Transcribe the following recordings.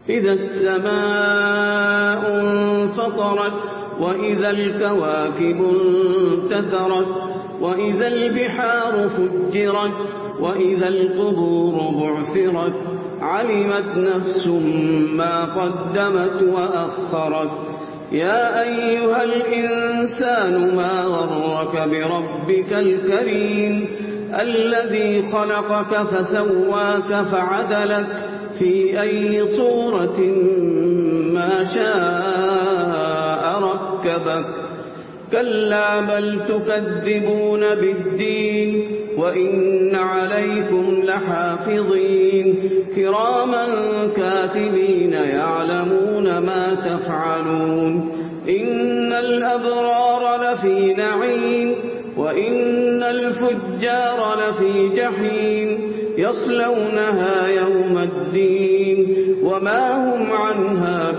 إذا السماء انفطرت وإذا الكواكب انتثرت وإذا البحار فجرت وإذا القبور بعثرت علمت نفس ما قدمت وأخرت يا أيها الإنسان ما غرك بربك الكريم الذي خلقك فسواك فعدلك في أي صورة ما شاء ركبك كلا بل تكذبون بالدين وإن عليكم لحافظين كراما كاتبين يعلمون ما تفعلون إن الأبرار لفي نعيم وإن الفجار لفي جحيم يصلونها يوم الدين وما هم عنها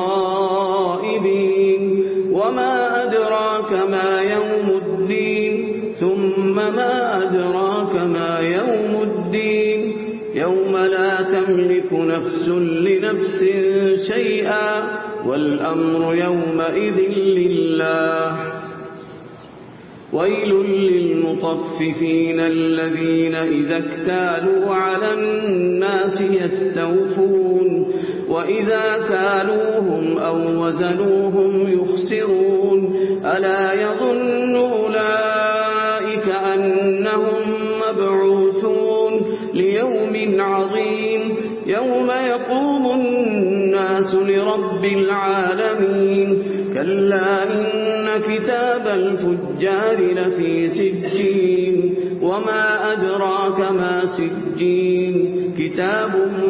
بغائبين وما أدراك ما يوم الدين ثم ما أدراك ما يوم الدين يوم لا تملك نفس لنفس شيئا والأمر يومئذ لله ويل للمطففين الذين إذا اكتالوا على الناس يستوفون وإذا كالوهم أو وزنوهم يخسرون ألا يظن أولئك أنهم مبعوثون ليوم عظيم يوم يقوم الناس لرب العالمين كلا إن كتاب الفجار لفي سجين وما أدراك ما سجين كتاب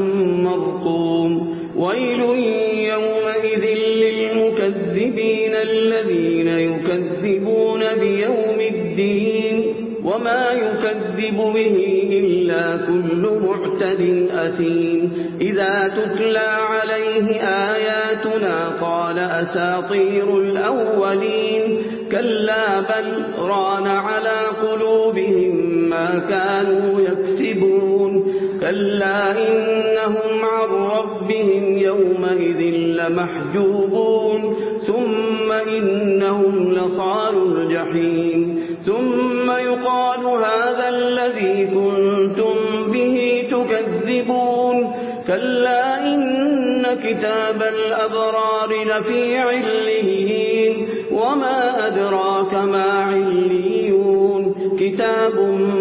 مرقوم ويل يومئذ للمكذبين الذين يكذبون بيوم الدين وما يكذب به إلا كل معتد أثيم إذا تتلى عليه آياتنا قال أساطير الأولين كلا بل ران على قلوبهم ما كانوا يكسبون كلا إنهم عن ربهم يومئذ لمحجوبون ثم إنهم لصالوا الجحيم ثم يقال هذا الذي كنتم به تكذبون كلا إن كتاب الأبرار لفي عليين وما أدراك ما عليون كتاب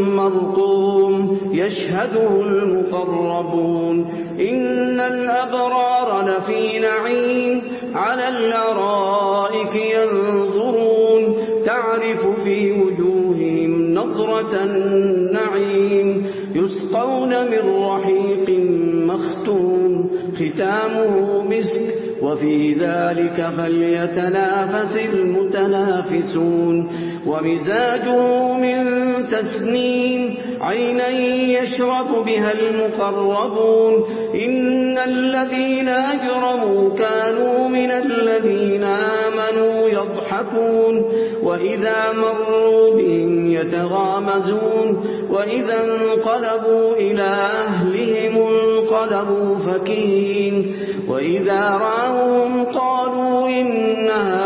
مرقوم يشهده المقربون إن الأبرار لفي نعيم على الأرائك ينظرون تعرف في وجوههم نضرة النعيم يسقون من رحيق مختوم ختامه مسك وفي ذلك فليتنافس المتنافسون ومزاجه من تسنيم عينا يشرب بها المقربون إن الذين أجرموا كانوا من الذين آمنوا يضحكون وإذا مروا بهم يتغامزون وإذا انقلبوا إلى أهلهم انقلبوا فكهين وإذا رأوهم قالوا إن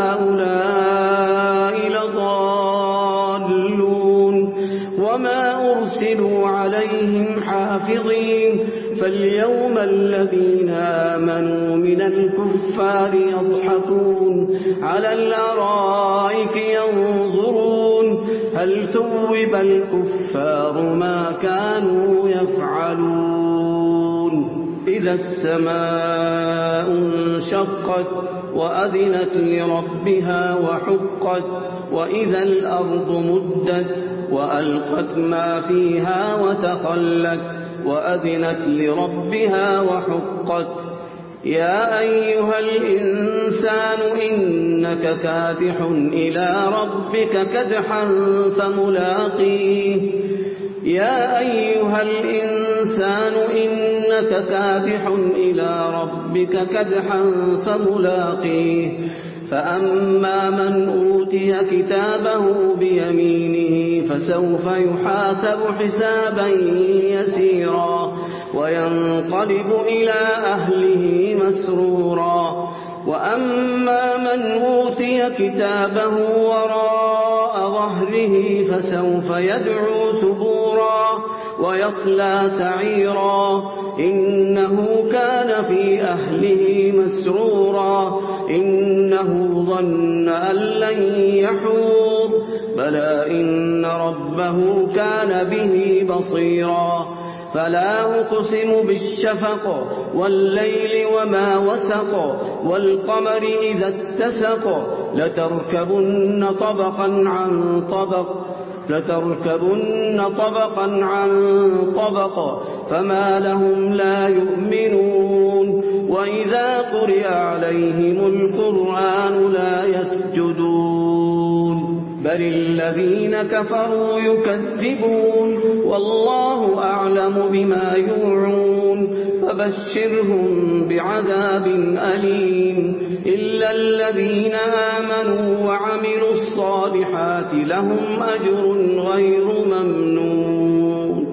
هؤلاء لضالون وما أرسلوا عليهم حافظين فاليوم الذين آمنوا من الكفار يضحكون على الأرائك ينظرون هل ثوب الكفار ما كانوا يفعلون إذا السماء انشقت وأذنت لربها وحقت وإذا الأرض مدت وألقت ما فيها وتخلت وأذنت لربها وحقت يا أيها الإنسان إنك كادح إلى ربك كدحا فملاقيه يا أيها الإنسان إنك كادح إلى ربك كدحا فملاقيه فأما من أوتي كتابه بيمينه فسوف يحاسب حسابا يسيرا وينقلب إلى أهله مسرورا وأما من أوتي كتابه وراء ظهره فسوف يدعو ثبورا ويصلى سعيرا إنه كان في أهله مسرورا إنه ظن أن لن يحور بلى إن ربه كان به بصيرا فلا أقسم بالشفق والليل وما وسق والقمر إذا اتسق لتركبن طبقا عن طبق فما لهم لا يؤمنون وإذا قرئ عليهم القرآن لا يسجدون بل الذين كفروا يكذبون والله أعلم بما يوعون فبشرهم بعذاب أليم إلا الذين آمنوا وعملوا الصالحات لهم أجر غير ممنون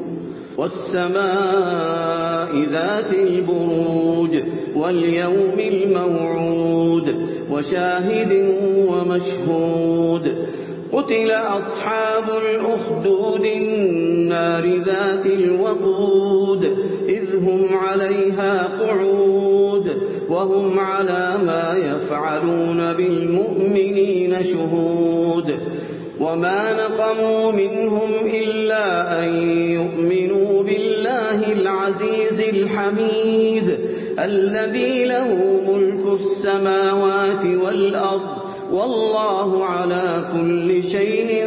والسماء ذات البروج واليوم الموعود وشاهد ومشهود قتل أصحاب الأخدود النار ذات الوقود إذ هم عليها قعود وهم على ما يفعلون بالمؤمنين شهود وما نقموا منهم إلا أن يؤمنوا بالله العزيز الحميد الذي له ملك السماوات والأرض والله على كل شيء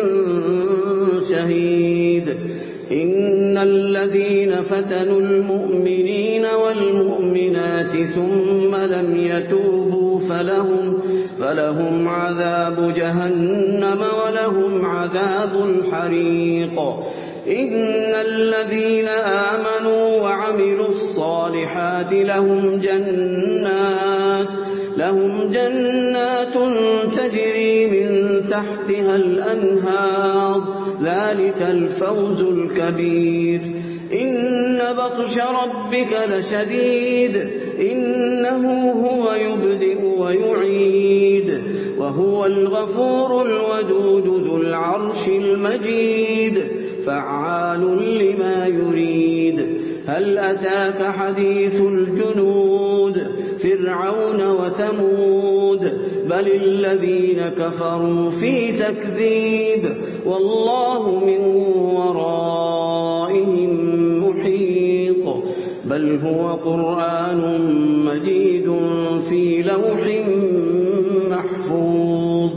شهيد إن الذين فتنوا المؤمنين والمؤمنات ثم لم يتوبوا فلهم عذاب جهنم ولهم عذاب الحريق إن الذين آمنوا وعملوا الصالحات لهم جنات تجري من تحتها الأنهار ذلك الفوز الكبير إن بطش ربك لشديد إنه هو يبدئ ويعيد وهو الغفور الودود ذو العرش المجيد فعال لما يريد هل أتاك حديث الجنود فرعون وثمود بل الذين كفروا في تكذيب والله من ورائهم محيط بل هو قرآن مجيد في لوح محفوظ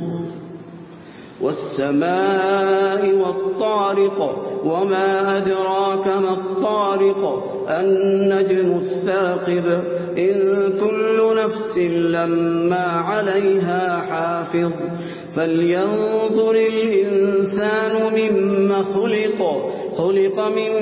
والسماء والطارق وما أدراك ما الطارق النجم الثاقب إن كل نفس لما عليها حافظ فلينظر الإنسان مما خلق من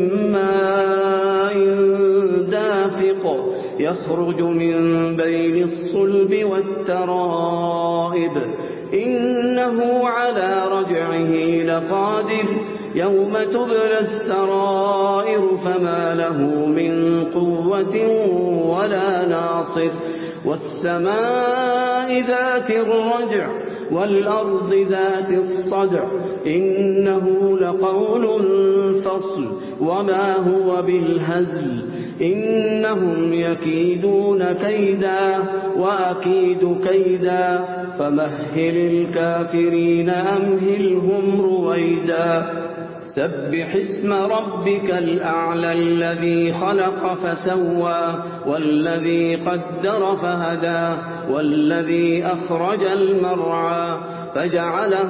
ماء دافق يخرج من بين الصلب والترائب إنه على رجعه لقادر يوم تبلى السرائر فما له من قوة ولا ناصر والسماء ذات الرجع والأرض ذات الصدع إنه لقول فصل وما هو بالهزل إنهم يكيدون كيدا وأكيد كيدا فمهل الكافرين أمهلهم رويدا سبح اسم ربك الأعلى الذي خلق فسوى والذي قدر فهدى والذي أخرج المرعى فجعله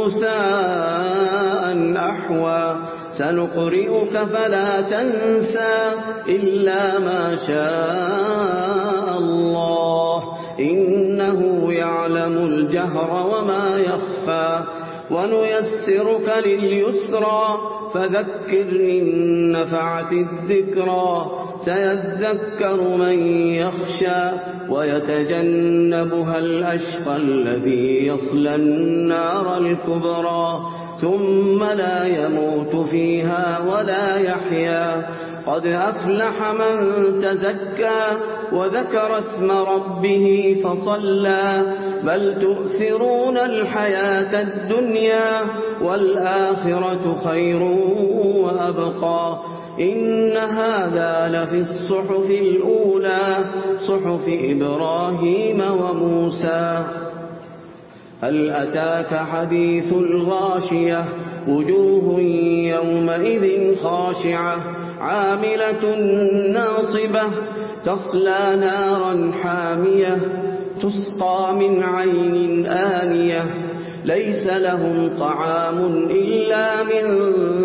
غثاء أحوى سنقرئك فلا تنسى إلا ما شاء الله إنه يعلم الجهر وما يخفى ونيسرك لليسرى فذكر إن نفعت الذكرى سيذكر من يخشى ويتجنبها الأشقى الذي يصلى النار الكبرى ثم لا يموت فيها ولا يحيا قد أفلح من تزكى وذكر اسم ربه فصلى بل تؤثرون الحياة الدنيا والآخرة خير وأبقى إن هذا لفي الصحف الأولى صحف إبراهيم وموسى. هل أتاك حديث الغاشية وجوه يومئذ خاشعة عاملة ناصبة تصلى نارا حامية تسقى من عين آنية ليس لهم طعام إلا من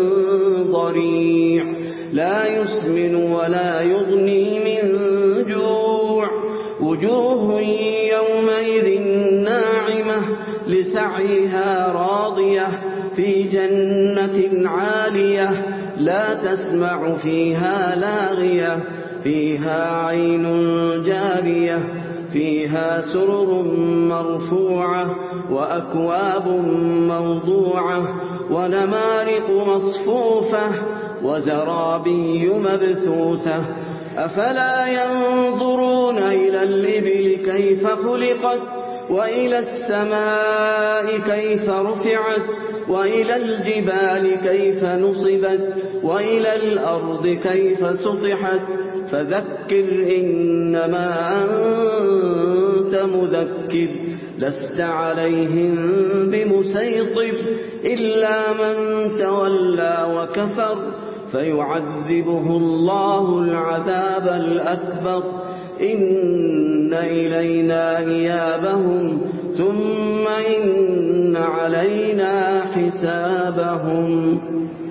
ضريع لا يسمن ولا يغني من جوع وجوه يومئذ ناعمة لسعيها راضية في جنة عالية لا تسمع فيها لاغية فيها عين جارية فيها سرر مرفوعة وأكواب موضوعة ونمارق مصفوفة وزرابي مبثوثة أفلا ينظرون إلى الإبل كيف خلقت وإلى السماء كيف رفعت وإلى الجبال كيف نصبت وإلى الأرض كيف سطحت فذكر إنما أنت مذكر لست عليهم بمسيطر إلا من تولى وكفر فيعذبه الله العذاب الأكبر إن إلينا إيابهم ثم إن علينا حسابهم.